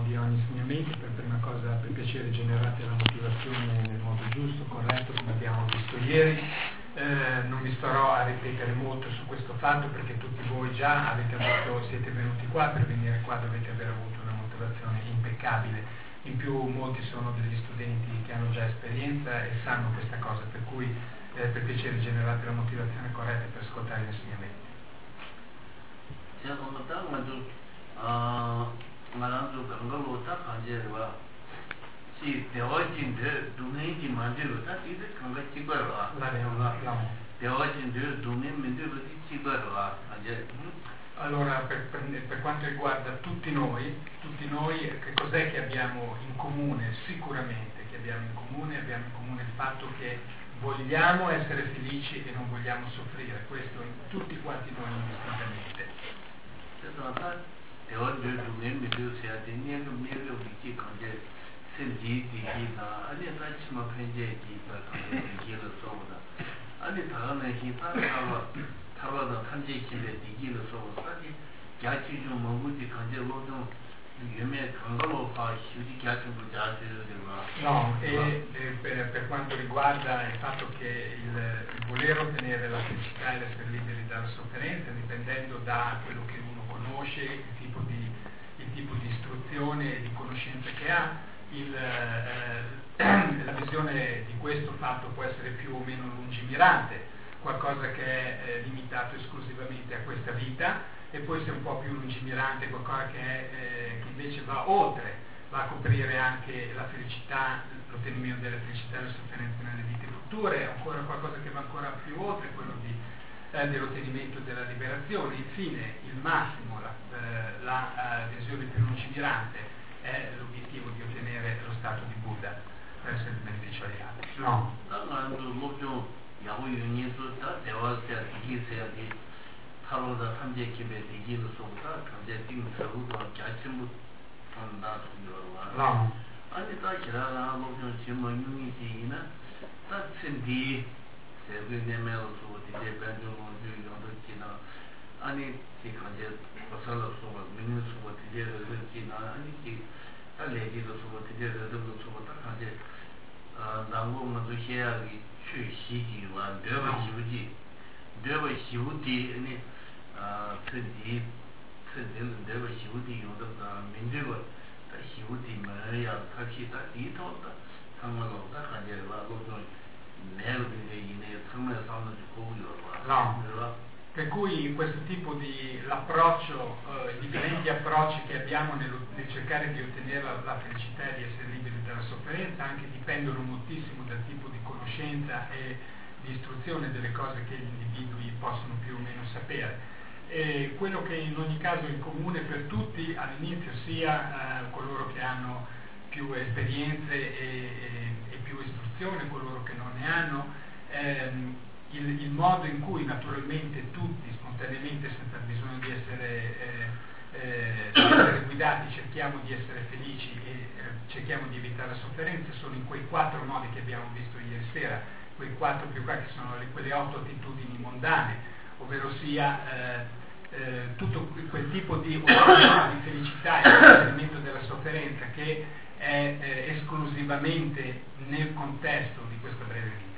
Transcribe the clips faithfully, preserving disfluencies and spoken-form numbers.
di ogni insegnamento, per prima cosa per piacere generate la motivazione nel modo giusto, corretto, come abbiamo visto ieri. Eh, non vi starò a ripetere molto su questo fatto perché tutti voi già avete avuto, siete venuti qua, per venire qua dovete aver avuto una motivazione impeccabile. In più molti sono degli studenti che hanno già esperienza e sanno questa cosa, per cui eh, per piacere generate la motivazione corretta per ascoltare gli insegnamenti. 말한도 강가로 딱 간제와 시 대화진들 동행이 만들어다 이제 강가 찍어라 la 대화진들 동행 만들어다 찍어라 이제 Allora, per, per, per quanto riguarda tutti noi, tutti noi, che cos'è che abbiamo in comune? Sicuramente che abbiamo in comune, abbiamo in comune il fatto che vogliamo essere felici e non vogliamo soffrire, questo in tutti quanti noi indistintamente. 대원들 중에 미디어세야 되는 미디어 비치 관계 센지 디기나 아니 같이만 편제 기가 디기를 써보다 아니 다음에 기타 타와 타와도 탄제 기에 디기를 써보다 사실 야치 좀 뭔지 관계 로도 유명 강가로 봐 휴지 같은 거 자세를 No, e, e per, per quanto riguarda il fatto che il, il voler ottenere la felicità e l'essere liberi dalla sofferenza, dipendendo da quello che uno conosce, il tipo di, il tipo di istruzione e di conoscenza che ha, il, eh, la visione di questo fatto può essere più o meno lungimirante, qualcosa che è eh, limitato esclusivamente a questa vita, e poi se un po' più lungimirante, qualcosa che, è, eh, che invece va oltre, va a coprire anche la felicità, l'ottenimento della felicità e della sofferenza nelle vite future, ancora qualcosa che va ancora più oltre, quello di, eh, dell'ottenimento della liberazione. Infine, il massimo, la, eh, la uh, visione più lungimirante è l'obiettivo di ottenere lo stato di Buddha per essere il beneficio agli altri. No. 타로다 탐제 기배 디기로 소다 탐제 띵 서부도 같이무 한다 소리와 아니 다 지라나 로좀 지모 유니티나 다 신디 세브네메로 소디 데벤도 모두 요도 지나 아니 지 간제 버설로 소고 미니 소고 디데르 지나 아니 지 알레디로 소고 디데르 도 소고 다 간제 아 남고 모두 해야기 취시지와 되버 시부지 되버 시부디 아니 아, 특히 특히는 내가 시우디 요도가 민주가 다 시우디 말이야 같이 다 이토다 상관없다 가져와 로도 내일에 이내 상면 상도 고요와 no. Per cui questo tipo di l'approccio, eh, i differenti approcci che abbiamo nel, nel cercare di ottenere la, la felicità e di essere liberi dalla sofferenza anche dipendono moltissimo dal tipo di conoscenza e di istruzione delle cose che gli individui possono più o meno sapere. E quello che in ogni caso è in comune per tutti all'inizio sia eh, coloro che hanno più esperienze e, e, e più istruzione, coloro che non ne hanno, ehm, il, il modo in cui naturalmente tutti spontaneamente senza bisogno di essere, eh, eh, di essere guidati cerchiamo di essere felici e eh, cerchiamo di evitare la sofferenza sono in quei quattro modi che abbiamo visto ieri sera, quei quattro più qua che sono le, quelle otto attitudini mondane, ovvero sia eh, eh, tutto quel tipo di, di felicità e di ottenimento della sofferenza che è eh, esclusivamente nel contesto di questa breve vita.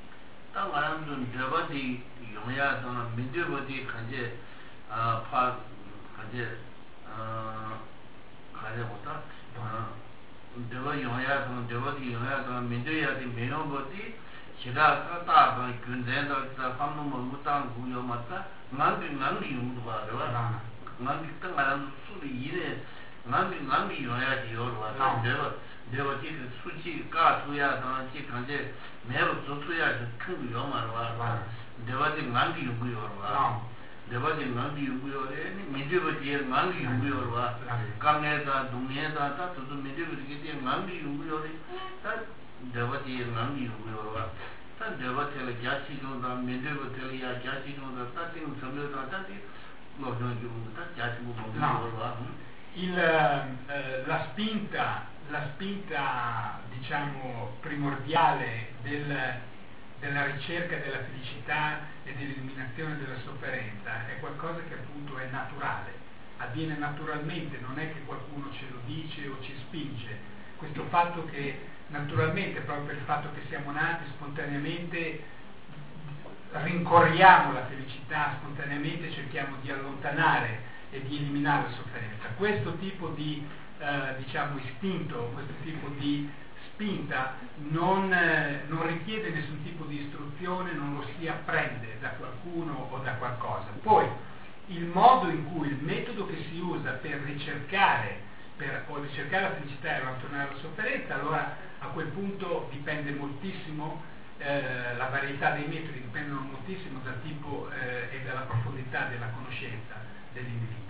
지가 따다 군대도 다 삼놈 못한 구요 맞다 난비 난비 용도 봐라 난비 땅가는 수리 이래 난비 난비 요야지 요로 내가 내가 지금 수치 가수야 당시 간제 매로 조수야 큰 요만 와 내가 지금 난비 용구요 와 내가 지금 난비 용구요에 미디어지에 난비 용구요 와 강에다 동해다 다 저도 미디어지에 난비 용구요에 다 내가 지금 난비 용구요 와 devo tele giaci non da mendevo tele ya giaci non da tanti non sapevo da tanti lo non giù da giaci non da il eh, la spinta la spinta diciamo primordiale del, della ricerca della felicità e dell'eliminazione della sofferenza è qualcosa che appunto è naturale avviene naturalmente, non è che qualcuno ce lo dice o ci spinge. Questo fatto che naturalmente, proprio per il fatto che siamo nati spontaneamente, rincorriamo la felicità, spontaneamente cerchiamo di allontanare e di eliminare la sofferenza. Questo tipo di eh, diciamo istinto, questo tipo di spinta non, eh, non richiede nessun tipo di istruzione, non lo si apprende da qualcuno o da qualcosa. Poi il modo in cui, il metodo che si usa per ricercare per, o ricercare la felicità e allontanare la sofferenza, allora a quel punto dipende moltissimo, eh, la varietà dei metodi dipendono moltissimo dal tipo eh, e dalla profondità della conoscenza dell'individuo.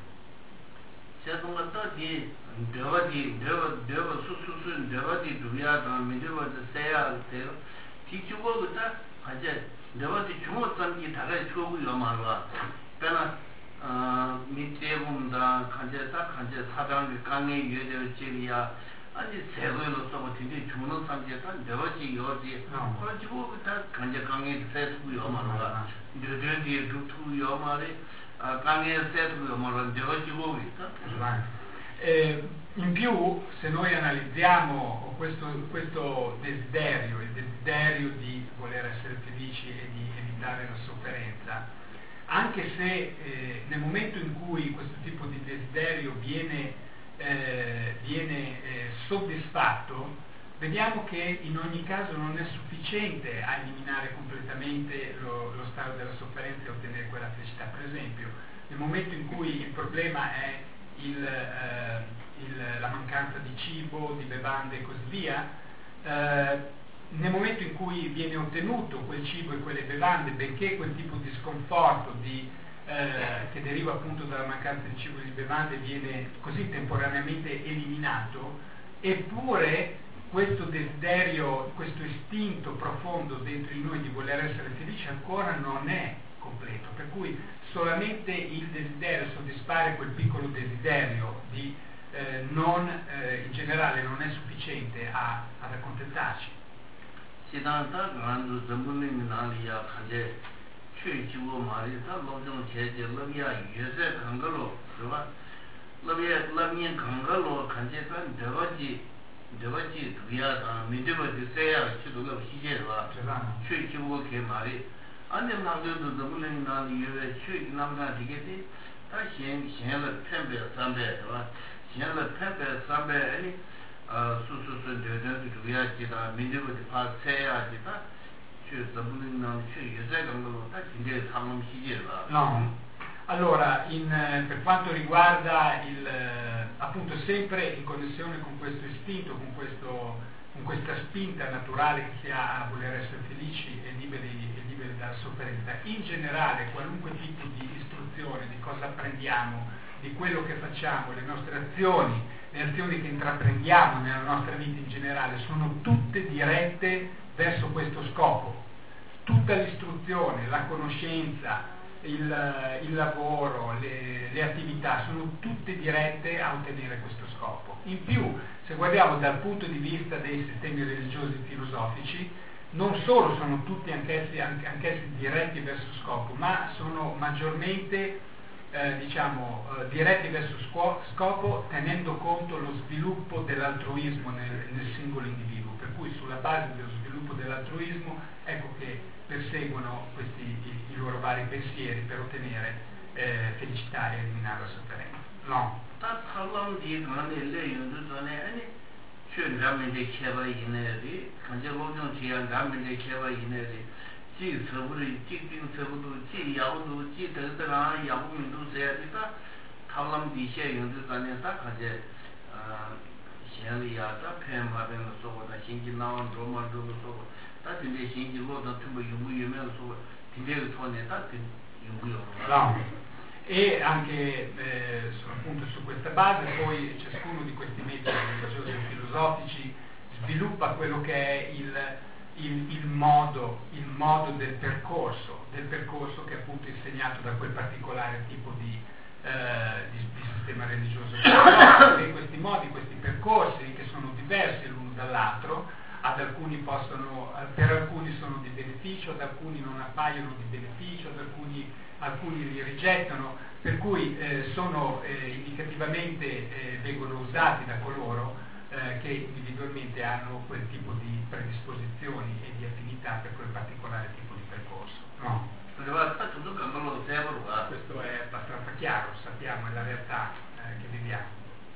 Di devati deva deva su su su devati duyata mideva de seya te ti chugo ta haje devati chumo samgi thare chugo yomarwa pena mitevunda kanje ta kanje sadang kange yede chiriya ani segoilo so tindi chuno samgi ta devati yoji ko chugo ta kanje kange se chugo yomarwa de de di tu yomare kange se chugo yomarwa devati chugo ta. Eh, in più, se noi analizziamo questo, questo desiderio, il desiderio di voler essere felici e di evitare la sofferenza, anche se eh, nel momento in cui questo tipo di desiderio viene, eh, viene eh, soddisfatto, vediamo che in ogni caso non è sufficiente a eliminare completamente lo, lo stato della sofferenza e ottenere quella felicità. Per esempio, nel momento in cui il problema è Il, eh, il, la mancanza di cibo, di bevande e così via, eh, nel momento in cui viene ottenuto quel cibo e quelle bevande, benché quel tipo di sconforto di, eh, che deriva appunto dalla mancanza di cibo e di bevande viene così temporaneamente eliminato, eppure questo desiderio, questo istinto profondo dentro di noi di voler essere felici ancora non è completo, per cui solamente il desiderio, soddisfare quel piccolo desiderio di eh, non, eh, in generale non è sufficiente a, ad accontentarci. Siddhanta Gandhu Zambulin Naliya Khanje Chui Chivo Marita Lojong Cheje Labia Yuse Kangalo Labia Labien Kangalo Khanje Tan Devaji Devaji Duyada Mindevati Seya Chidulo Hijeva Chui Chivo Ke Mari Andem Nangdo Zambulin Naliya Chui Namna Digeti Ta Shen Shen Le Pembe Sambe Shen Le Pembe Sambe Ani su su su de de duya jida mindevo di fa seya jida cioè zabulin nan cioè yese gangalo ta jinde samam hijeva. No. Allora, in, per quanto riguarda il appunto sempre in connessione con questo istinto, con questo con questa spinta naturale che si ha a voler essere felici e liberi, e liberi dalla sofferenza, in generale qualunque tipo di istruzione, di cosa apprendiamo, di quello che facciamo, le nostre azioni, le azioni che intraprendiamo nella nostra vita in generale sono tutte dirette verso questo scopo. Tutta l'istruzione, la conoscenza, il, il lavoro, le, le attività sono tutte dirette a ottenere questo scopo. In più, se guardiamo dal punto di vista dei sistemi religiosi e filosofici, non solo sono tutti anch'essi, anch'essi diretti verso scopo, ma sono maggiormente Eh, diciamo eh, diretti verso sco- scopo tenendo conto lo sviluppo dell'altruismo nel, nel singolo individuo, per cui sulla base dello sviluppo dell'altruismo ecco che perseguono questi i, i loro vari pensieri per ottenere eh, felicità e eliminare la sofferenza. No. ji saburi ji ting sabudu ji yabudu ji dagdara yabu mindu sayadita thalam di she yundu zane ta khaje shenli ya ta phem haben so da shinji nawan roman do so ta tinde shinji lo da tumbo yungu yume so tinde thone ta yungu yo. E anche eh, su, appunto su questa base poi ciascuno di questi metodi religiosi e filosofici sviluppa quello che è il Il, il, modo, il modo del percorso, del percorso che è appunto insegnato da quel particolare tipo di, eh, di, di sistema religioso. E questi modi, questi percorsi che sono diversi l'uno dall'altro, ad alcuni possono, per alcuni sono di beneficio, ad alcuni non appaiono di beneficio, ad alcuni, alcuni li rigettano, per cui eh, sono eh, indicativamente eh, vengono usati da coloro eh, che individualmente hanno quel tipo di predisposizioni e di affinità per quel particolare tipo di percorso. No. Questo è abbastanza chiaro, sappiamo, è la realtà eh, che viviamo.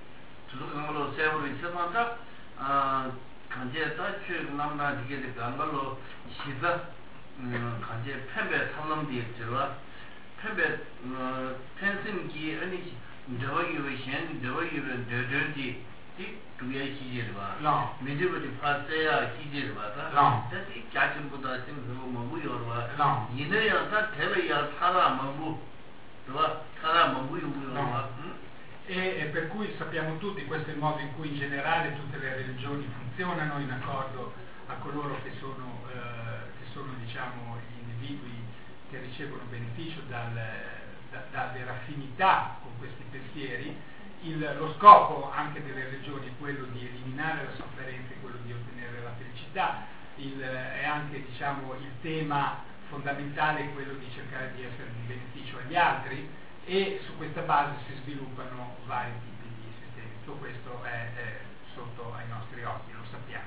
간제 다치 남나 지게 간발로 시자 간제 펜베 탐남디 들어 펜베 펜신기 아니 저기 위신 저기 저기 디 두야 시제르바 미디버디 파세야 시제르바다 다시 가슴보다 심스고 뭐무여와 이내야 다 대외야 살아 뭐무 또 살아 뭐무요무요와 E, e per cui sappiamo tutti, questo è il modo in cui in generale tutte le religioni funzionano, in accordo a coloro che sono, eh, che sono diciamo, gli individui che ricevono beneficio dal, da, dalle raffinità con questi pensieri. Il, lo scopo anche delle religioni è quello di eliminare la sofferenza e quello di ottenere la felicità. Il, è anche diciamo, il tema fondamentale quello di cercare di essere di beneficio agli altri, e su questa base si sviluppano vari tipi di sistemi. Tutto questo è, è sotto ai nostri occhi, lo sappiamo.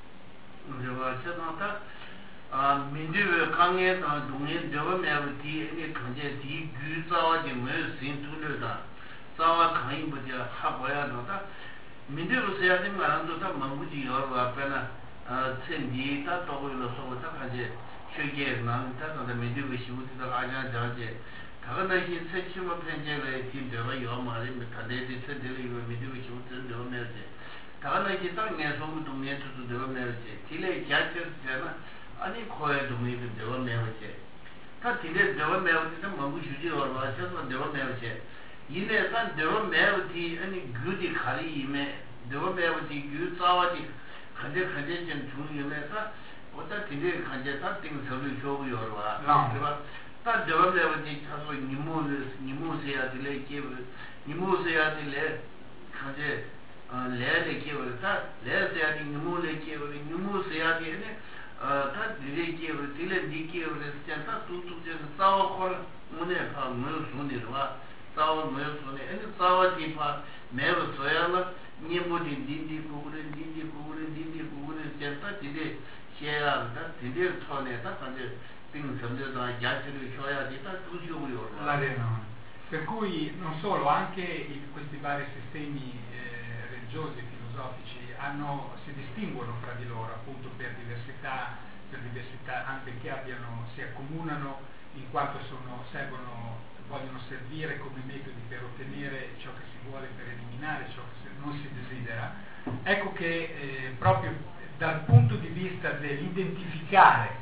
다가나시 세치모 편제의 팀들과 요마리 메카데디 세들이 미디어 시우트를 내지 다가나시 땅에 소문 동네 투도 내지 딜레 갸처스잖아 아니 코에 동네도 되어 내지 다 딜레 되어 내지 뭔가 주지 얼마셔서 되어 내지 이내 산 되어 내지 아니 그디 가리임에 되어 내지 그 싸워지 근데 근데 좀 중요해서 보다 딜레 간제 다 띵서를 줘요 얼마 다 저번에 차서 니모스 니모스야 딜레 케브 니모스야 딜레 간제 레레 케브 다 레스야 니모레 케브 니모스야 딜레 다 딜레 케브 딜레 디케브 스탄타 투투제 싸워 콜 문에 파 무슨이로와 싸워 무슨이 아니 싸워 디파 매우 소야나 니모디 디디 고고레 디디 고고레 디디 고고레 스탄타 딜레 셰야 다 딜레 촌에 다 간제 per cui non solo, anche i, questi vari sistemi eh, religiosi e filosofici hanno, si distinguono fra di loro appunto per diversità, per diversità anche che abbiano, si accomunano in quanto sono, servono, vogliono servire come metodi per ottenere ciò che si vuole, per eliminare ciò che non si desidera. Ecco che eh, proprio dal punto di vista dell'identificare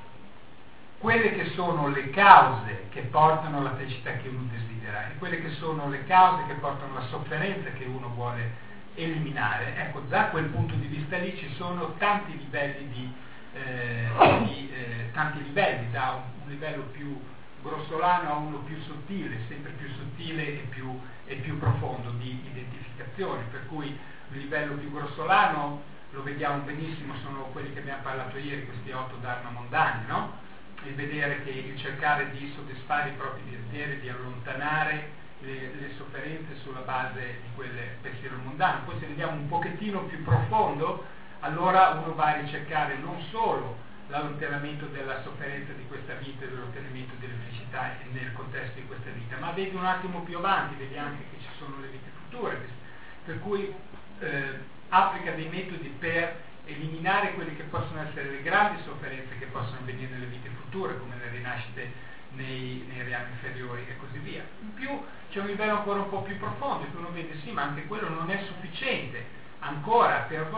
quelle che sono le cause che portano alla felicità che uno desidera e quelle che sono le cause che portano alla sofferenza che uno vuole eliminare, ecco, da quel punto di vista lì ci sono tanti livelli di, eh, di eh, tanti livelli, da un, un livello più grossolano a uno più sottile, sempre più sottile e più, e più profondo di identificazione, per cui il livello più grossolano lo vediamo benissimo, sono quelli che abbiamo parlato ieri, questi otto dharma mondani, no? Il vedere che il cercare di soddisfare i propri desideri, di allontanare le, le sofferenze sulla base di quel pensiero mondano. Poi se vediamo un pochettino più profondo, allora uno va a ricercare non solo l'allontanamento della sofferenza di questa vita e dell'ottenimento delle felicità nel contesto di questa vita, ma vedi un attimo più avanti, vedi anche che ci sono le vite future, per cui eh, applica dei metodi per eliminare quelle che possono essere le grandi sofferenze che possono avvenire nelle vite future, come le rinascite nei, nei reami inferiori e così via. In più c'è un livello ancora un po' più profondo, che uno vede sì, ma anche quello non è sufficiente ancora, per,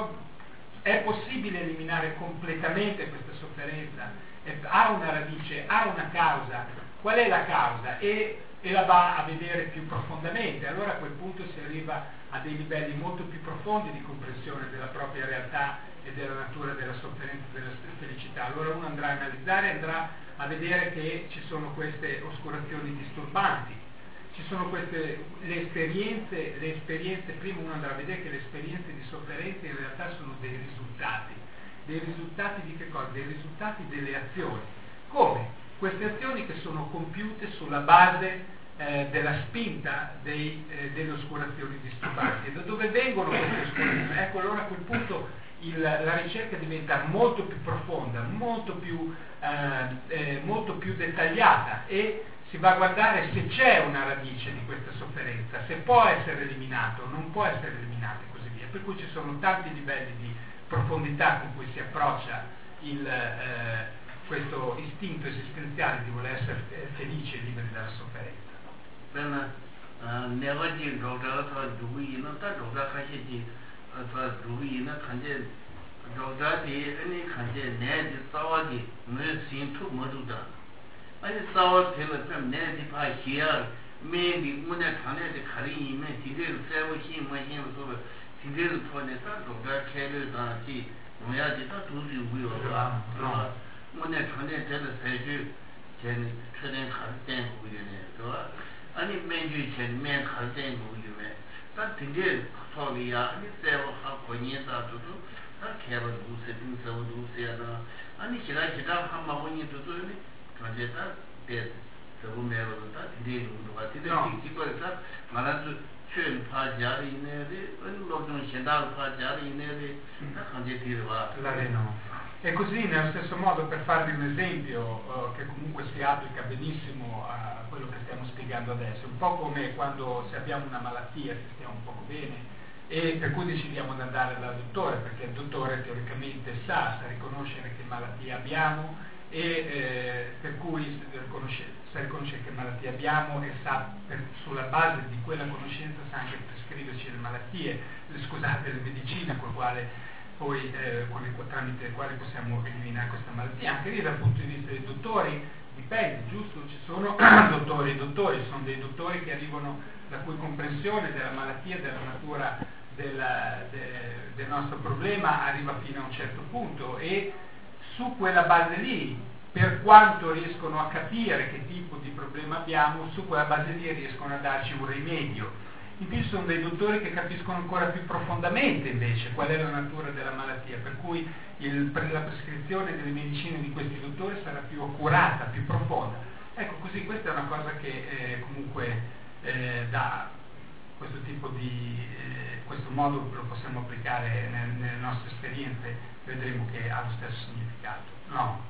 è possibile eliminare completamente questa sofferenza, è, ha una radice, ha una causa. Qual è la causa? E, e la va a vedere più profondamente, allora a quel punto si arriva a dei livelli molto più profondi di comprensione della propria realtà e della natura della sofferenza e della felicità. Allora uno andrà a analizzare, andrà a vedere che ci sono queste oscurazioni disturbanti, ci sono queste le esperienze, le esperienze, prima uno andrà a vedere che le esperienze di sofferenza in realtà sono dei risultati dei risultati di che cosa? Dei risultati delle azioni. Come? Queste azioni che sono compiute sulla base eh, della spinta dei, eh, delle oscurazioni disturbanti. E da dove vengono queste oscurazioni? Ecco, allora a quel punto il, la ricerca diventa molto più profonda, molto più, eh, eh, molto più dettagliata e si va a guardare se c'è una radice di questa sofferenza, se può essere eliminato o non può essere eliminato e così via. Per cui ci sono tanti livelli di profondità con cui si approccia il, eh, questo istinto esistenziale di voler essere felici e liberi dalla sofferenza. Bene, nevaji roga ta rubi na ta roga kashi ji ta rubi na kanje roga de ani kanje ne di sawa di ne sin tu modu da ani sawa tele pem ne di pa hiya me di mune thane de khari me ti de sewa hi ma hi so ti de to ne ta roga khele da ji moya ji ta tu ji wi yo da mune thane de se ji chen chen khar ten wi ne to 아니 맨주chen 맨 할때 뭐유에 다 되게 소리야 아니 세워 하고 니다도 다 개발 무슨 무슨 무슨이나 아니 지라 지라 한 마음이도 또니 가제다 대 저번에도 다 되게 누가 되게 이거다 말아도 chen 파자리 이내에 아니 로좀 신다 파자리 이내에 다 가제 뒤로와 E così, nello stesso modo, per farvi un esempio uh, che comunque si applica benissimo a quello che stiamo spiegando adesso, un po' come quando se abbiamo una malattia, se stiamo un poco bene, e per cui decidiamo di andare dal dottore, perché il dottore teoricamente sa, sa riconoscere che malattia abbiamo, e eh, per cui riconosce, sa riconoscere che malattia abbiamo e sa, per, sulla base di quella conoscenza sa anche prescriverci le malattie, le, scusate, le medicine con quale poi eh, con le, tramite le quali possiamo eliminare questa malattia. Anche lì dal punto di vista dei dottori dipende, giusto? Ci sono dottori e dottori, sono dei dottori che arrivano, la cui comprensione della malattia, della natura della, de, del nostro problema arriva fino a un certo punto e su quella base lì, per quanto riescono a capire che tipo di problema abbiamo, su quella base lì riescono a darci un rimedio. In più sono dei dottori che capiscono ancora più profondamente invece qual è la natura della malattia, per cui il, la prescrizione delle medicine di questi dottori sarà più accurata, più profonda. Ecco, così questa è una cosa che eh, comunque eh, da questo tipo di, eh, questo modo lo possiamo applicare nel, nelle nostre esperienze, vedremo che ha lo stesso significato. No?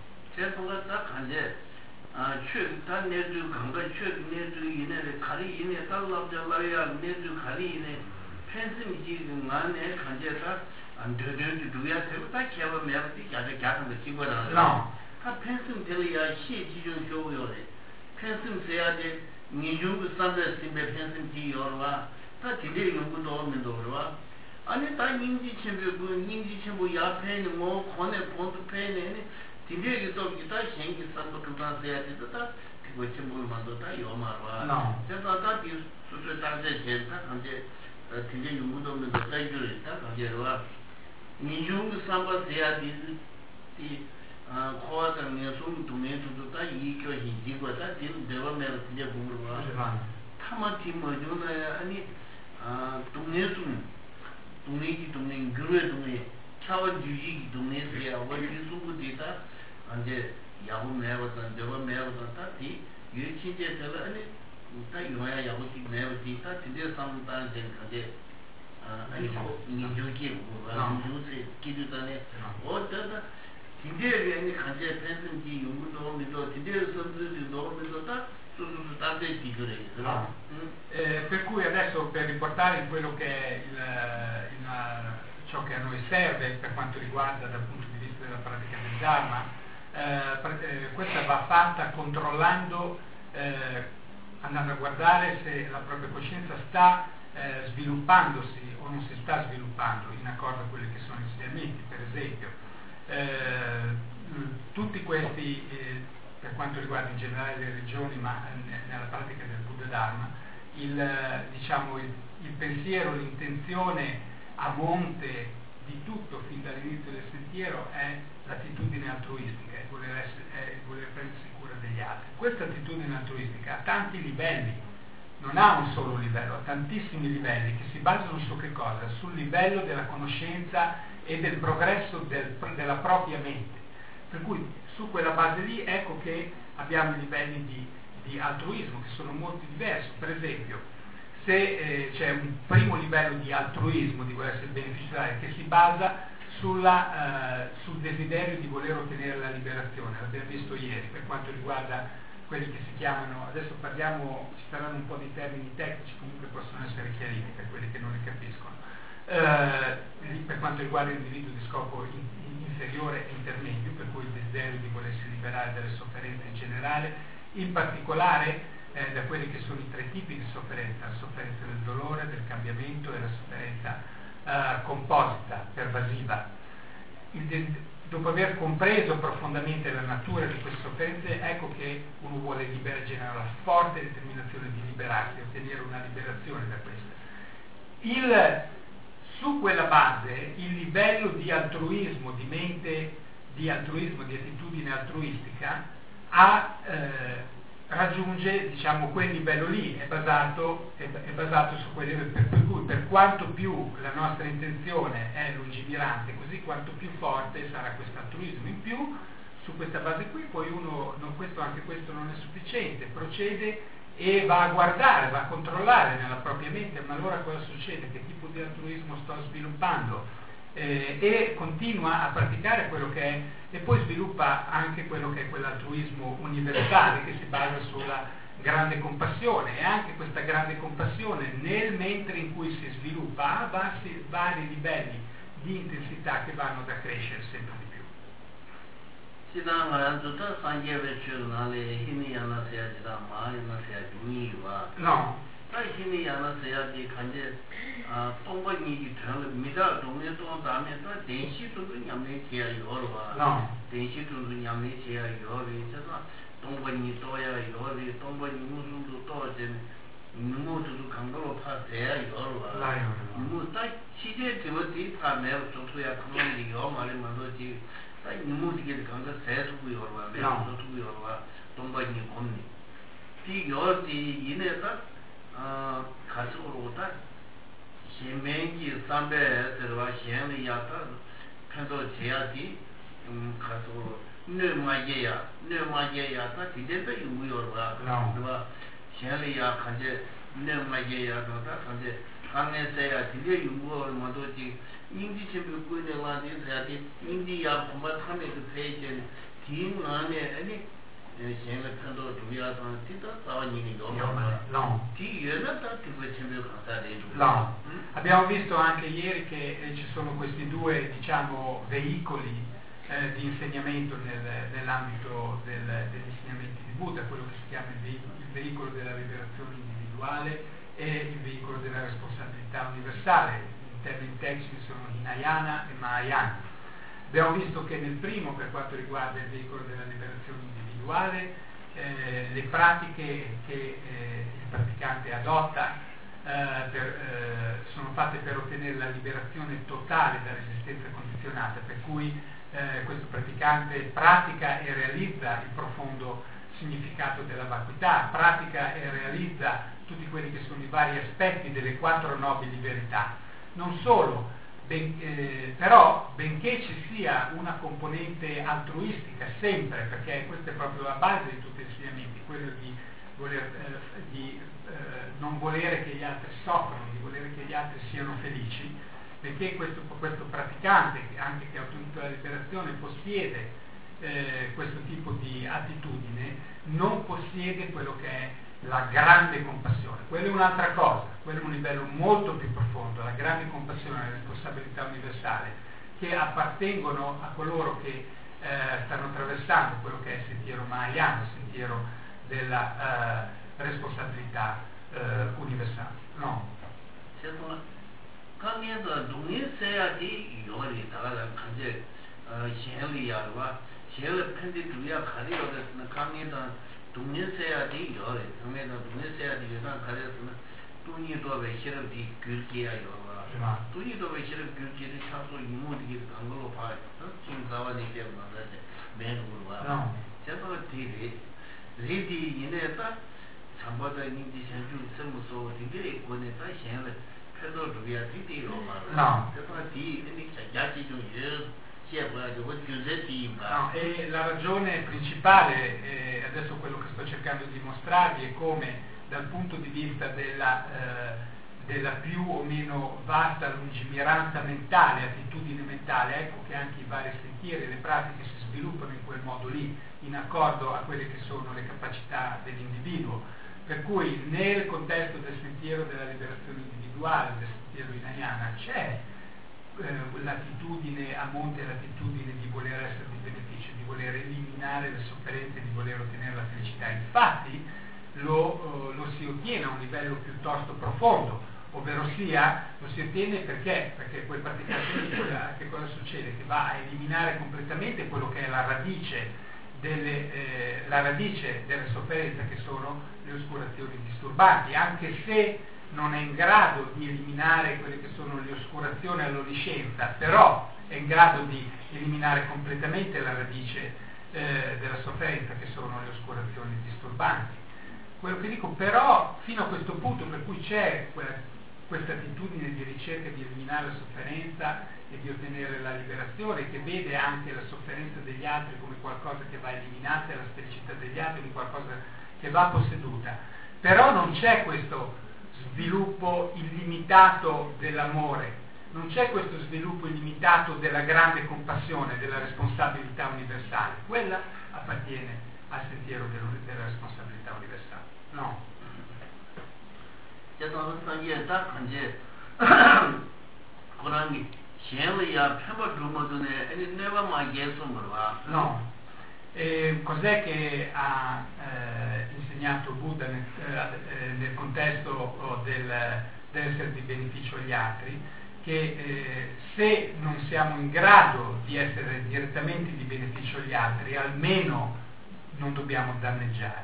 최 단내주 강가 최 내주 이내에 가리 이내 달랍자라야 내주 가리 이내 펜스미지 안에 간제다 안 되는 두야 되다 개발 매부터 야자 가는 거 찍어라. 다 펜스 들이야 시지중 쇼요래. 펜스 세야지 니중부 산데 심베 펜스 지요라. 다 지대 연구도 오면도 그러와. 아니 다 닌지 쳔부 닌지 쳔부 야페는 뭐 코네 본도 페네 Tindegi to kita shengi santo kutan seya ti ta ko chimbu mando ta yo marwa se ta ta ti su su ta je je ta kanje tinde yungu do me ta yure ta kanje ro ni yung samba seya ti ti ko ta ne sum tu me tu ta yi kyo hi ji ko ta din deva me ro tinde gurwa tama ti mo jo na ani tu ne sum tu ne ki tu ne gure tu ne chawa ji ki tu ne seya wa ji su ku ti ta anje yabu mewadan dewa mewadan ta ti yuchi je tela ani ta yoya yabu ti mewati ta tinde samtan den kaje ani ko ni joki ko ba ni se kidu tane o ta tinde ani kaje pensen ji yumu do mi do tinde samdu ji do mi do ta su su ta de ti gure eh per cui adesso per riportare in quello che è il, il ciò che a noi serve per quanto riguarda dal punto di vista della pratica del Dharma. Eh, questa va fatta controllando, eh, andando a guardare se la propria coscienza sta eh, sviluppandosi o non si sta sviluppando in accordo a quelli che sono i insegnamenti. Per esempio eh, tutti questi eh, per quanto riguarda in generale le religioni, ma nella pratica del Buddha Dharma il, diciamo, il, il pensiero, l'intenzione a monte di tutto fin dall'inizio del sentiero è l'attitudine altruistica, è voler, essere, è voler prendersi cura degli altri. Questa attitudine altruistica ha tanti livelli, non ha un solo livello, ha tantissimi livelli che si basano su che cosa? Sul livello della conoscenza e del progresso del, della propria mente. Per cui su quella base lì ecco che abbiamo i livelli di, di altruismo che sono molto diversi. Per esempio, se eh, c'è un primo livello di altruismo, di voler essere beneficiario, che si basa sulla, eh, sul desiderio di voler ottenere la liberazione, l'abbiamo visto ieri, per quanto riguarda quelli che si chiamano, adesso parliamo, ci saranno un po' di termini tecnici, comunque possono essere chiariti per quelli che non li capiscono, eh, per quanto riguarda l'individuo di scopo in, in inferiore e intermedio, per cui il desiderio di volersi liberare dalle sofferenze in generale, in particolare eh, da quelli che sono i tre tipi di sofferenza, la sofferenza del dolore, del cambiamento e la sofferenza eh, composita, pervasiva. Il, dopo aver compreso profondamente la natura di queste sofferenze, ecco che uno vuole liberare, generare la forte determinazione di liberarsi, ottenere una liberazione da queste. Il, su quella base, il livello di altruismo, di mente, di altruismo, di attitudine altruistica, ha, eh, raggiunge, diciamo, quel livello lì, è basato, è, è basato su quel livello, per, per cui per quanto più la nostra intenzione è lungimirante, così quanto più forte sarà questo altruismo. In più, su questa base qui, poi uno, non, questo, anche questo non è sufficiente, procede e va a guardare, va a controllare nella propria mente, ma allora cosa succede? Che tipo di altruismo sto sviluppando? Eh, e continua a praticare quello che è, e poi sviluppa anche quello che è quell'altruismo universale che si basa sulla grande compassione, e anche questa grande compassione nel mentre in cui si sviluppa ha vari, vari livelli di intensità che vanno ad accrescere sempre di più. No. 다시니 야나서야지 간제 아 똥번이기 전에 미다 동네 동 다음에 또 대시도 냠내 지야 요르와 대시도 냠내 지야 요르 저서 똥번이 또야 요르 똥번이 무슨도 또제 누구도 강도로 파세야 요르와 누구다 시제 되어지 파매 소소야 그런지 요 말이 말로지 다 누구지게 강도 세수고 요르와 매수고 요르와 똥번이 곰니 이 요르지 이내다 아 가서로다 신명기 삼배들과 시행이야다 편도 제야지 음 가서 뇌마예야 뇌마예야다 디데도 유무요가 그와 시행이야 간제 뇌마예야다 간제 강내세야 디데 유무를 모두지 인지 집을 꾸는 라디서야지 인지야 엄마 탐에 그 페이지 뒤만에 아니 No. Abbiamo visto anche ieri che eh, ci sono questi due, diciamo, veicoli eh, di insegnamento nel, nell'ambito del, degli insegnamenti di Buddha, quello che si chiama il veicolo, il veicolo della liberazione individuale e il veicolo della responsabilità universale. In termini tecnici sono Hinayana e Mahayana. Abbiamo visto che nel primo, per quanto riguarda il veicolo della liberazione individuale, eh, le pratiche che eh, il praticante adotta eh, per, eh, sono fatte per ottenere la liberazione totale dall'esistenza condizionata, per cui eh, questo praticante pratica e realizza il profondo significato della vacuità, pratica e realizza tutti quelli che sono i vari aspetti delle quattro nobili verità. Non solo, Ben, eh, però benché ci sia una componente altruistica sempre, perché questa è proprio la base di tutti gli insegnamenti, quello di, voler, eh, di eh, non volere che gli altri soffrano, di volere che gli altri siano felici, perché questo, questo praticante, anche che ha ottenuto la liberazione, possiede eh, questo tipo di attitudine, non possiede quello che è la grande compassione. Quello è un'altra cosa, quello è un livello molto più profondo, la grande compassione e la responsabilità universale, che appartengono a coloro che eh, stanno attraversando quello che è il sentiero Mahayana, il sentiero della eh, responsabilità eh, universale. No. 동네세야지 요래 동네는 동네세야지 요단 가려서는 돈이도 왜 싫어지 귤기야 요가 돈이도 왜 싫어 귤기를 차서 이모들이 강걸로 봐 지금 가와니 때문에 맨으로 와 제가 뒤에 리디 이내다 담바다 인지 현주 semso 디디 고네 다 현에 패도 두야 디디로 No. 디 니 야지 좀 예. No, e la ragione principale, eh, adesso quello che sto cercando di mostrarvi, è come dal punto di vista della, eh, della più o meno vasta lungimiranza mentale, attitudine mentale, ecco che anche i vari sentieri e le pratiche si sviluppano in quel modo lì, in accordo a quelle che sono le capacità dell'individuo. Per cui nel contesto del sentiero della liberazione individuale, del sentiero hinayana, c'è l'attitudine a monte, l'attitudine di voler essere di beneficio, di voler eliminare le sofferenze, di voler ottenere la felicità. Infatti lo, lo si ottiene a un livello piuttosto profondo, ovvero sia lo si ottiene perché? Perché quel praticante che cosa succede? Che va a eliminare completamente quello che è la radice delle, eh, la radice delle sofferenze, che sono le oscurazioni disturbanti, anche se non è in grado di eliminare quelle che sono le oscurazioni all'onniscienza, però è in grado di eliminare completamente la radice eh, della sofferenza, che sono le oscurazioni disturbanti. Quello che dico però, fino a questo punto, per cui c'è questa attitudine di ricerca di eliminare la sofferenza e di ottenere la liberazione, che vede anche la sofferenza degli altri come qualcosa che va eliminata e la felicità degli altri come qualcosa che va posseduta, però non c'è questo sviluppo illimitato dell'amore, non c'è questo sviluppo illimitato della grande compassione, della responsabilità universale. Quella appartiene al sentiero della responsabilità universale. No. No. E cos'è che ha eh, insegnato Buddha nel, eh, nel contesto oh, del, dell'essere di beneficio agli altri? Che eh, se non siamo in grado di essere direttamente di beneficio agli altri, almeno non dobbiamo danneggiare.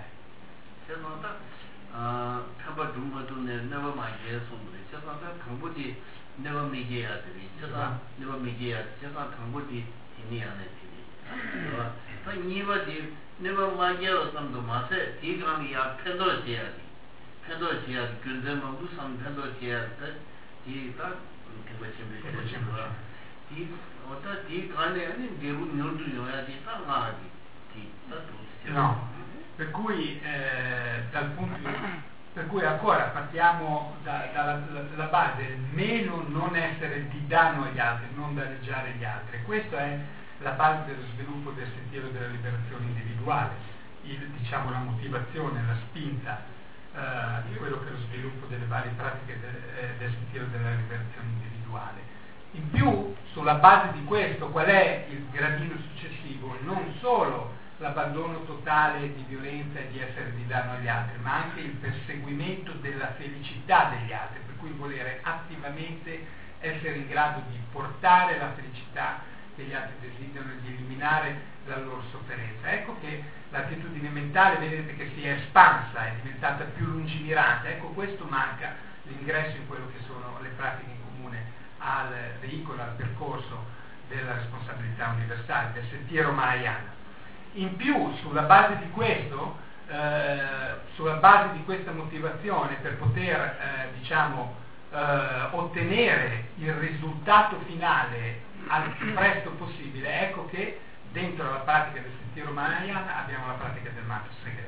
니버디 네버 마게로 삼도 마세 디그람이야 펜도시야디 펜도시야 근데만 무슨 펜도시야 디다 그거쯤에 디 어다 디 간에 아니 대부 녀도 요야디 상하디 디 no. Per cui eh, dal punto di, per cui ancora partiamo da, dalla, dalla base, meno non essere di danno agli altri, non danneggiare gli altri. Questo è la base dello sviluppo del sentiero della liberazione individuale, il, diciamo la motivazione, la spinta eh, di quello che è lo sviluppo delle varie pratiche de, eh, del sentiero della liberazione individuale. In più, sulla base di questo, qual è il gradino successivo? Non solo l'abbandono totale di violenza e di essere di danno agli altri, ma anche il perseguimento della felicità degli altri, per cui volere attivamente essere in grado di portare la felicità che gli altri desiderano, di eliminare la loro sofferenza. Ecco che l'attitudine mentale, vedete che si è espansa, è diventata più lungimirante. Ecco, questo manca l'ingresso in quello che sono le pratiche in comune al veicolo, al percorso della responsabilità universale, del sentiero Mahayana. In più, sulla base di questo, eh, sulla base di questa motivazione, per poter, eh, diciamo, eh, ottenere il risultato finale al più presto possibile, ecco che dentro la pratica del sentiero Mahayana abbiamo la pratica del mantra segreto.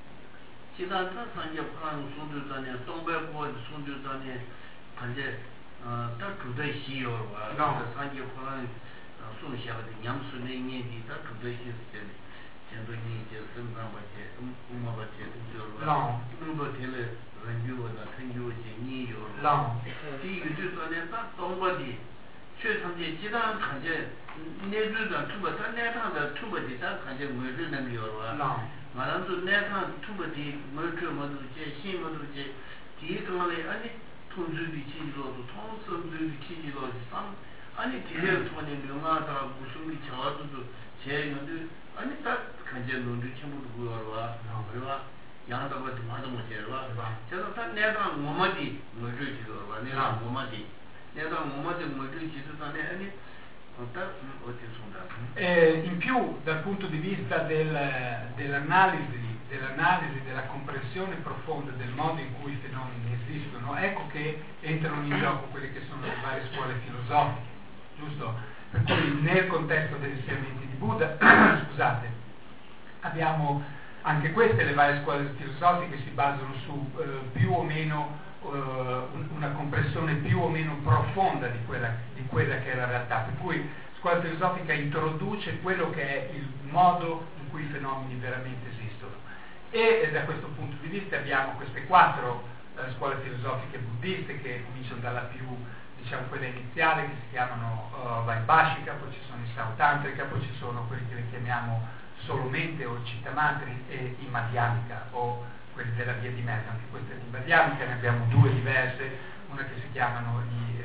No. No. 최상제 지단 간제 내주던 투버다 내타다 투버디다 간제 뭐를 남겨와 말한도 내타 투버디 뭐그 뭐도 제 신문도 제 뒤에가래 아니 통주디 치지로도 통선주디 치지로 상 아니 뒤에 통에 명하다 무슨 게 저도 제는데 아니 딱 간제 논도 전부 그거와 그래와 양다버도 맞아 못해와 제가 딱 내가 뭐마디 뭐를 지도와 내가 뭐마디 내가 뭐마디 뭐를 지도다네 아니 Eh, in più dal punto di vista del, dell'analisi, dell'analisi, della comprensione profonda del modo in cui i fenomeni esistono, ecco che entrano in gioco quelle che sono le varie scuole filosofiche, giusto? Per cui nel contesto degli insegnamenti di Buddha, scusate, abbiamo anche queste, le varie scuole filosofiche si basano su eh, più o meno una comprensione più o meno profonda di quella, di quella che è la realtà, per cui la scuola filosofica introduce quello che è il modo in cui i fenomeni veramente esistono, e, e da questo punto di vista abbiamo queste quattro eh, scuole filosofiche buddiste che cominciano dalla più, diciamo, quella iniziale, che si chiamano uh, Vaibhashika, poi ci sono i Sautantrika, poi ci sono quelli che li chiamiamo solamente o Cittamatri e i Madhyamika o quelli della via di mezzo. Anche questa è di Madhyamika, ne abbiamo due diverse, una che si chiamano i,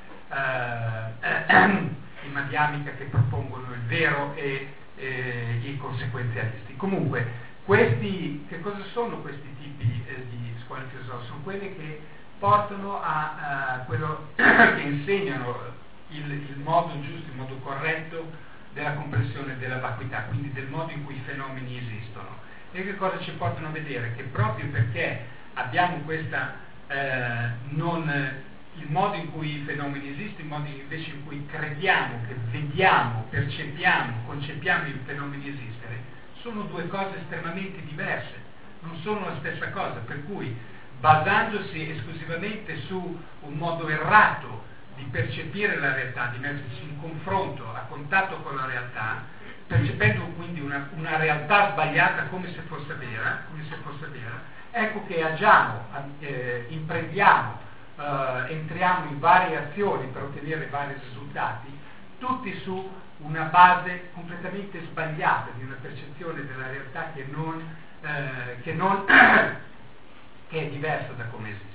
eh, eh, i Madhyamika che propongono il vero e eh, i conseguenzialisti. Comunque, questi, che cosa sono questi tipi eh, di scuole filosofiche? Sono quelle che portano a, a quello che insegnano il, il modo giusto, il modo corretto della comprensione della vacuità, quindi del modo in cui i fenomeni esistono. E che cosa ci portano a vedere? Che proprio perché abbiamo questa eh, non il modo in cui i fenomeni esistono, il modo invece in cui crediamo, che vediamo, percepiamo, concepiamo i fenomeni esistere, sono due cose estremamente diverse, non sono la stessa cosa, per cui basandosi esclusivamente su un modo errato di percepire la realtà, di mettersi in confronto, a contatto con la realtà, percependo quindi una, una realtà sbagliata come se fosse vera, come se fosse vera, ecco che agiamo, eh, imprendiamo, eh, entriamo in varie azioni per ottenere vari risultati, tutti su una base completamente sbagliata di una percezione della realtà che non, eh, che non che è diversa da come esiste.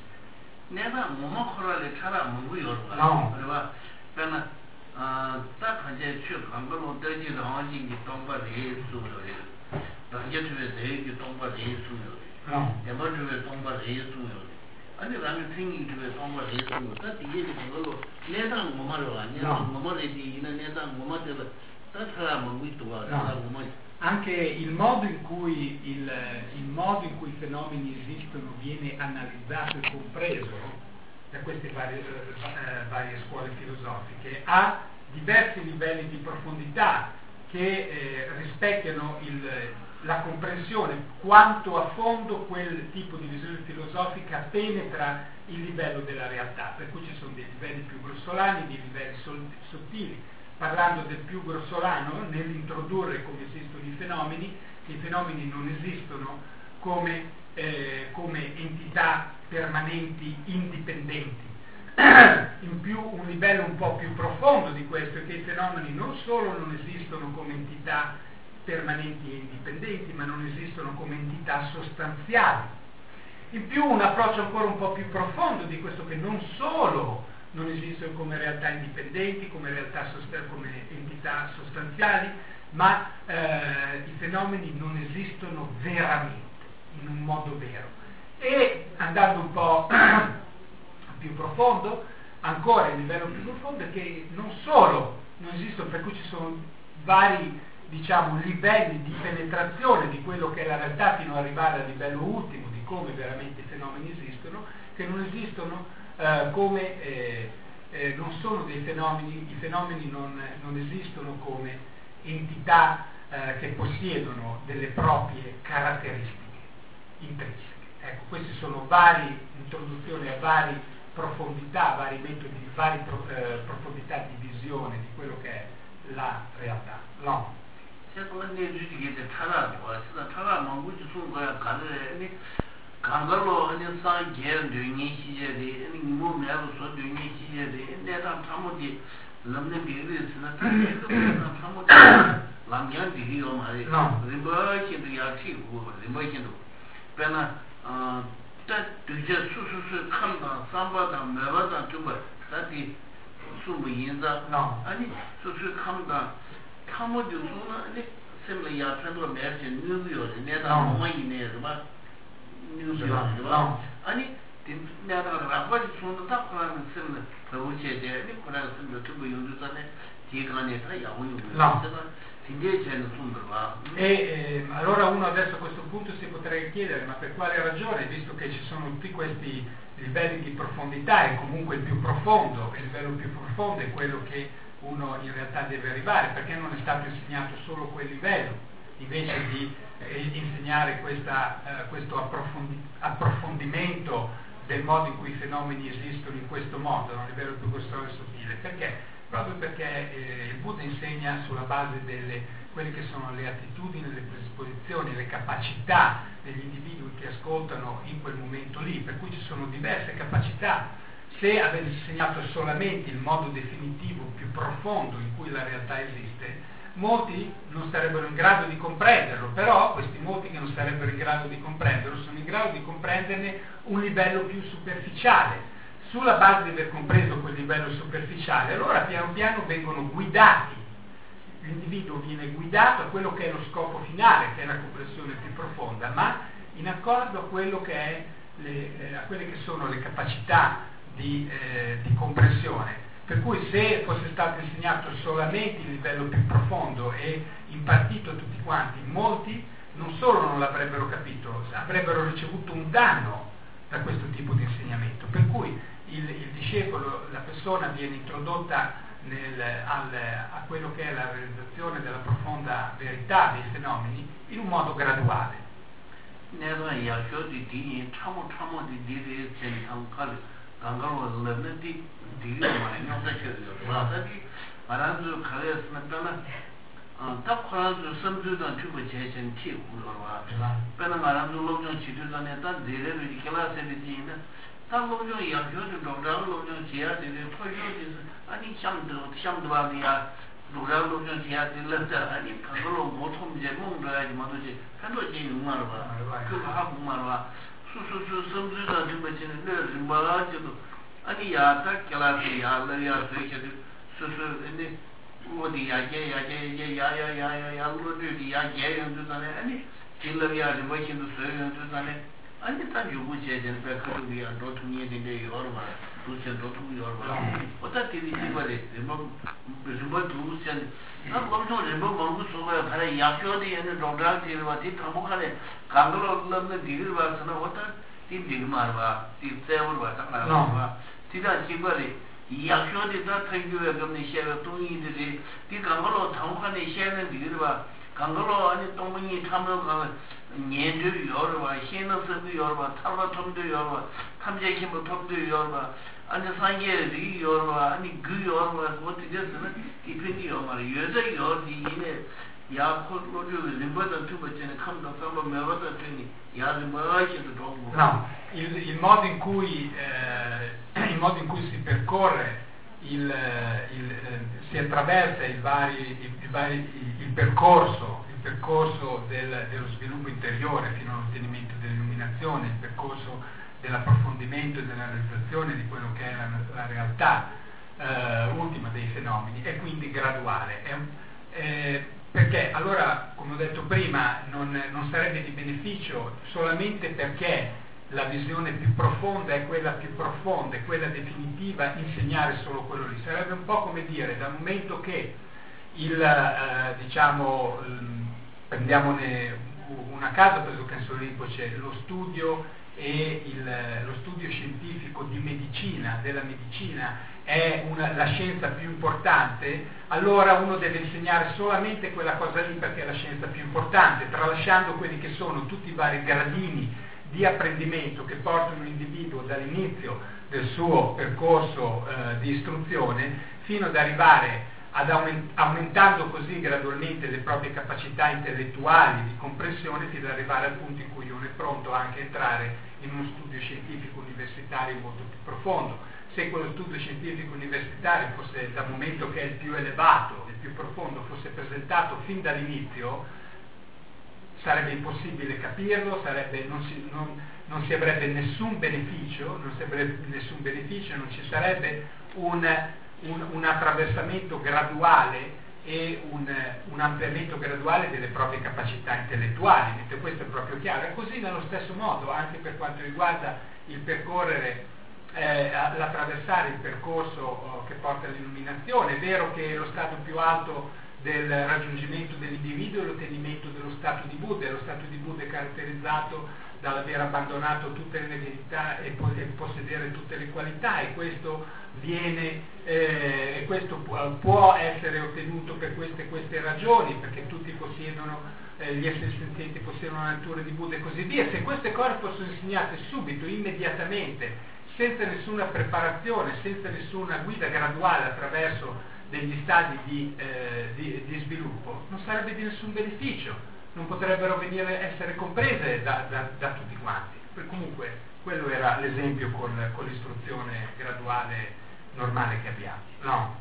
No. 딱 이제 쭉 방금은 되지 않은 동바를 예수요. 당제주에 대기 동바를 예수요. 대머주에 동바를 예수요. 아니 라면 생이 주에 동바를 예수요. 딱 이게 그걸로 내당 뭐말로 아니야. 뭐말에 있는 내당 뭐말들 딱 사람은 위도가 사람은 anche il modo in cui il, il modo in cui i fenomeni esistono viene analizzato e compreso da queste varie, eh, varie scuole filosofiche ha diversi livelli di profondità che eh, rispecchiano il, la comprensione, quanto a fondo quel tipo di visione filosofica penetra il livello della realtà, per cui ci sono dei livelli più grossolani, dei livelli sol- sottili. Parlando del più grossolano, nell'introdurre come esistono i fenomeni, che i fenomeni non esistono come, eh, come entità permanenti indipendenti. In più un livello un po' più profondo di questo è che i fenomeni non solo non esistono come entità permanenti e indipendenti, ma non esistono come entità sostanziali. In più un approccio ancora un po' più profondo di questo, che non solo non esistono come realtà indipendenti, come, realtà sost- come entità sostanziali, ma eh, i fenomeni non esistono veramente, in un modo vero. E andando un po' più profondo, ancora il livello più profondo è che non solo non esistono, per cui ci sono vari, diciamo, livelli di penetrazione di quello che è la realtà fino ad arrivare al livello ultimo di come veramente i fenomeni esistono, che non esistono eh, come eh, eh, non sono dei fenomeni, i fenomeni non, non esistono come entità eh, che possiedono delle proprie caratteristiche intrinseche. Ecco, queste sono varie introduzioni a varie profondità, vari metodi, varie pro, eh, profondità di visione di quello che è la realtà. No. 강가로 하는 상계는 되니 시제리 아니 뭐 매로 소 되니 시제리 내가 참고지 남는 비리스나 참고지 람년 비리요 말이 리버신도 야치고 리버신도 배나 어딱 되게 수수수 칸다 삼바다 매바다 좀 다디 수부 인자 아니 수수 칸다 참고지 수나 아니 셈을 야편으로 매진 뉴요 내가 뭐 이네서 봐 아니 내가 라바지 손도 딱 하는 쓰는 그 우체제 그러나 쓰는 그 용도전에 No. E eh, allora uno adesso a questo punto si potrebbe chiedere ma per quale ragione, visto che ci sono tutti questi livelli di profondità e comunque il più profondo, il livello più profondo è quello che uno in realtà deve arrivare, perché non è stato insegnato solo quel livello invece di eh, insegnare questa, eh, questo approfondi- approfondimento del modo in cui i fenomeni esistono in questo modo, a un livello più grosso e sottile? Perché? Proprio perché eh, il Buddha insegna sulla base delle quelle che sono le attitudini, le predisposizioni, le capacità degli individui che ascoltano in quel momento lì, per cui ci sono diverse capacità. Se avesse insegnato solamente il modo definitivo più profondo in cui la realtà esiste, molti non sarebbero in grado di comprenderlo, però questi molti che non sarebbero in grado di comprenderlo sono in grado di comprenderne un livello più superficiale. Sulla base di aver compreso quel livello superficiale, allora piano piano vengono guidati, l'individuo viene guidato a quello che è lo scopo finale, che è la comprensione più profonda, ma in accordo a, quello che è le, eh, a quelle che sono le capacità di, eh, di comprensione. Per cui se fosse stato insegnato solamente il livello più profondo e impartito a tutti quanti, molti non solo non l'avrebbero capito, avrebbero ricevuto un danno da questo tipo di insegnamento, per cui il, il discepolo, la persona viene introdotta nel, al, a quello che è la realizzazione della profonda verità dei fenomeni in un modo graduale. 아니 다 요구 제대로 백그룹이 안 도통이 되는데 여러분 도천 도통 여러분 어떻게 되는지 뭐 무슨 뭐 두선 아 엄청 뭐 먹고 소가 바래 약효도 얘는 로드라티를 와디 감옥하래 강글로 넘는 뒤를 봐서는 어떤 팀들 말봐 팀세월 봐 상관없어 티다 지거리 약효도 다 thay 그러면 시에가 동이들이 디 강글로 당혹하네 시에는 뒤를 봐 강글로 아니 동문이 참여가 년도 여러와 신어서도 여러와 탈바tom도 여러와 탐제심도 톱도 여러와 아니 상계리 여러와 아니 그 여러와 어떻게 됐으면 이편이 여러와 여자 여기 이네 야코로도 림바다 투버전에 감도 삼바 메바다 되니 야는 뭐하지도 동고 no il, il modo in cui eh, il modo in cui si percorre il, il eh, si attraversa il vari il, il, vari, il, il percorso il percorso del, dello sviluppo interiore fino all'ottenimento dell'illuminazione, il percorso dell'approfondimento e della realizzazione di quello che è la, la realtà eh, ultima dei fenomeni, è quindi graduale. È, eh, perché allora, come ho detto prima, non, non sarebbe di beneficio solamente perché la visione più profonda è quella più profonda, è quella definitiva, insegnare solo quello lì. Sarebbe un po' come dire, dal momento che il, eh, diciamo, prendiamone una caso, preso Kenso Rinpoche, lo studio e il, lo studio scientifico di medicina, della medicina, è una, la scienza più importante, allora uno deve insegnare solamente quella cosa lì perché è la scienza più importante, tralasciando quelli che sono tutti i vari gradini di apprendimento che portano l'individuo dall'inizio del suo percorso eh, di istruzione fino ad arrivare ad aument- aumentando così gradualmente le proprie capacità intellettuali di comprensione fino ad arrivare al punto in cui uno è pronto anche a entrare in uno studio scientifico universitario molto più profondo. Se quello studio scientifico universitario fosse, dal momento che è il più elevato, il più profondo, fosse presentato fin dall'inizio, sarebbe impossibile capirlo, sarebbe, non, si, non, non si avrebbe nessun beneficio, non si avrebbe nessun beneficio, non ci sarebbe un, un, un attraversamento graduale e un, un ampliamento graduale delle proprie capacità intellettuali, mentre questo è proprio chiaro. E così nello stesso modo, anche per quanto riguarda il percorrere eh, l'attraversare il percorso oh, che porta all'illuminazione. È vero che lo stato più alto del raggiungimento dell'individuo è l'ottenimento dello stato di Buddha, e lo stato di Buddha è caratterizzato dall'aver abbandonato tutte le negatività e, po- e possedere tutte le qualità, e questo viene eh, e questo può, può essere ottenuto per queste e queste ragioni, perché tutti possiedono, eh, gli esseri senzienti possiedono la natura di Buddha e così via. Se queste cose fossero insegnate subito, immediatamente, senza nessuna preparazione, senza nessuna guida graduale attraverso degli stadi di, eh, di, di sviluppo, non sarebbe di nessun beneficio, non potrebbero venire essere comprese da, da, da tutti quanti. Per comunque quello era l'esempio con, con l'istruzione graduale normale che abbiamo. No?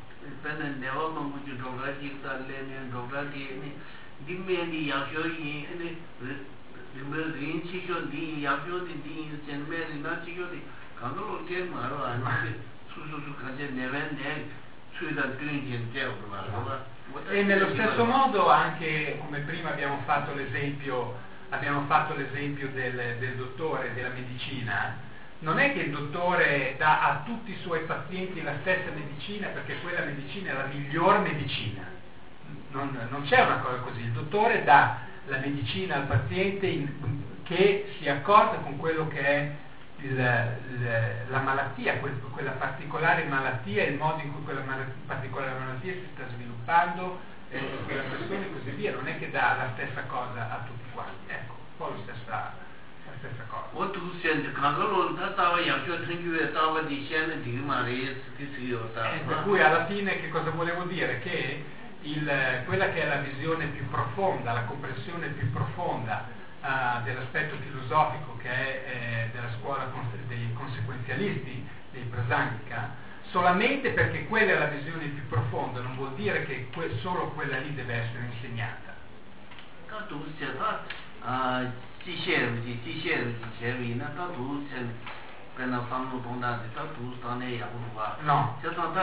E nello stesso modo anche, come prima abbiamo fatto l'esempio abbiamo fatto l'esempio del, del dottore della medicina, non è che il dottore dà a tutti i suoi pazienti la stessa medicina perché quella medicina è la miglior medicina, non, non c'è una cosa così. Il dottore dà la medicina al paziente in, che si accorda con quello che è Il, il, la malattia, quel, quella particolare malattia, il modo in cui quella malattia, particolare malattia si sta sviluppando eh, in quella persona e così via. Non è che dà la stessa cosa a tutti quanti. Ecco, un po' la stessa, la stessa cosa. Eh, per cui alla fine che cosa volevo dire? Che il, quella che è la visione più profonda, la comprensione più profonda Uh, dell'aspetto filosofico che è eh, della scuola cons- dei conseguenzialisti, dei Prasangika, solamente perché quella è la visione più profonda, non vuol dire che que- solo quella lì deve essere insegnata. No.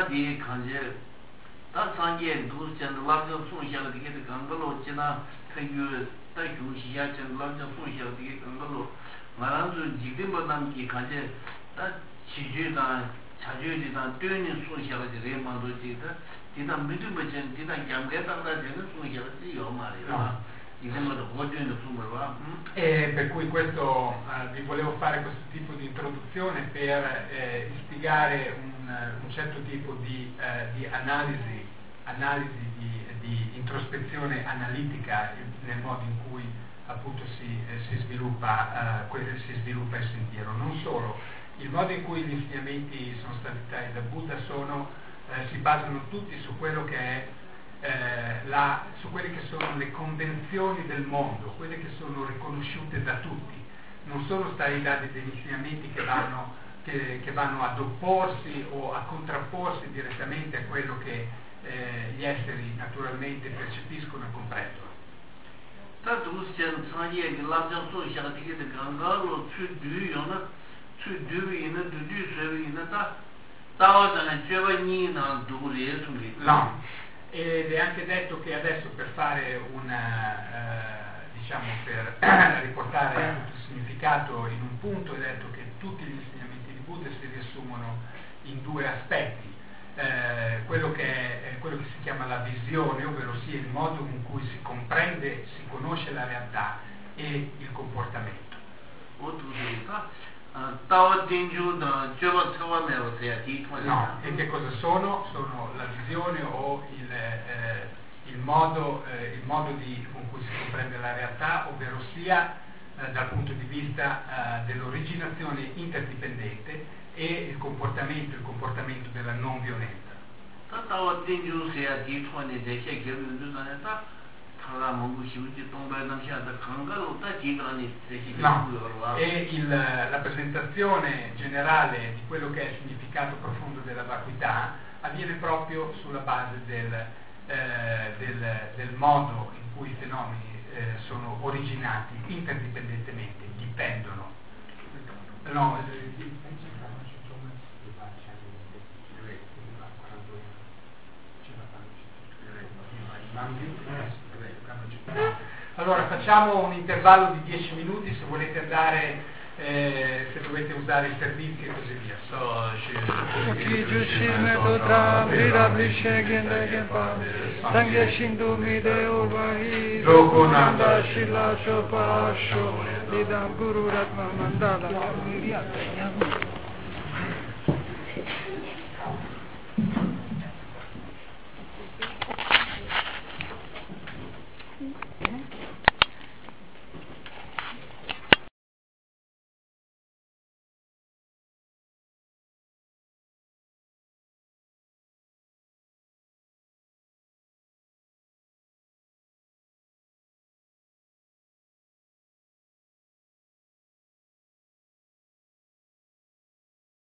다 교시야 전반적 소시야 되게 그걸로 말하는 지금보다는 이 간제 다 지주다 자주리다 뛰는 소시야가 되게 만들지다 디다 믿음을 디다 양계다다 되는 소시야지 요 말이야. 이제부터 고전의 숨을 봐. E per cui questo eh, vi volevo fare questo tipo di introduzione per eh, istigare un, un certo tipo di, eh, di analisi, analisi di, di introspezione analitica nel modo in cui appunto si, eh, si, sviluppa, eh, si sviluppa il sentiero. Non solo, il modo in cui gli insegnamenti sono stati dati da Buddha sono, eh, si basano tutti su quello che è eh, la, su quelle che sono le convenzioni del mondo, quelle che sono riconosciute da tutti. Non sono stati dati degli insegnamenti che vanno, che, che vanno ad opporsi o a contrapporsi direttamente a quello che eh, gli esseri naturalmente percepiscono e comprendono. No, ed è anche detto che adesso per fare una, eh, diciamo per riportare tutto il significato in un punto, è detto che tutti gli insegnamenti di Buddha si riassumono in due aspetti. Eh, quello, che è, eh, quello che si chiama la visione, ovvero sia il modo in cui si comprende, si conosce la realtà, e il comportamento. No, e che cosa sono? Sono la visione o il, eh, il modo, eh, il modo di, con cui si comprende la realtà, ovvero sia eh, dal punto di vista eh, dell'originazione interdipendente e il comportamento, il comportamento della non violenza. No, e il, la presentazione generale di quello che è il significato profondo della vacuità avviene proprio sulla base del, eh, del, del modo in cui i fenomeni eh, sono originati interdipendentemente, dipendono. No, allora facciamo un intervallo di dieci minuti, se volete andare eh, se dovete usare i servizi e così via. Chi giushime totra virabhishe gendage pa sangye shindu mide urvahi Lokunanda shila shopasho Didam guru ratma mandala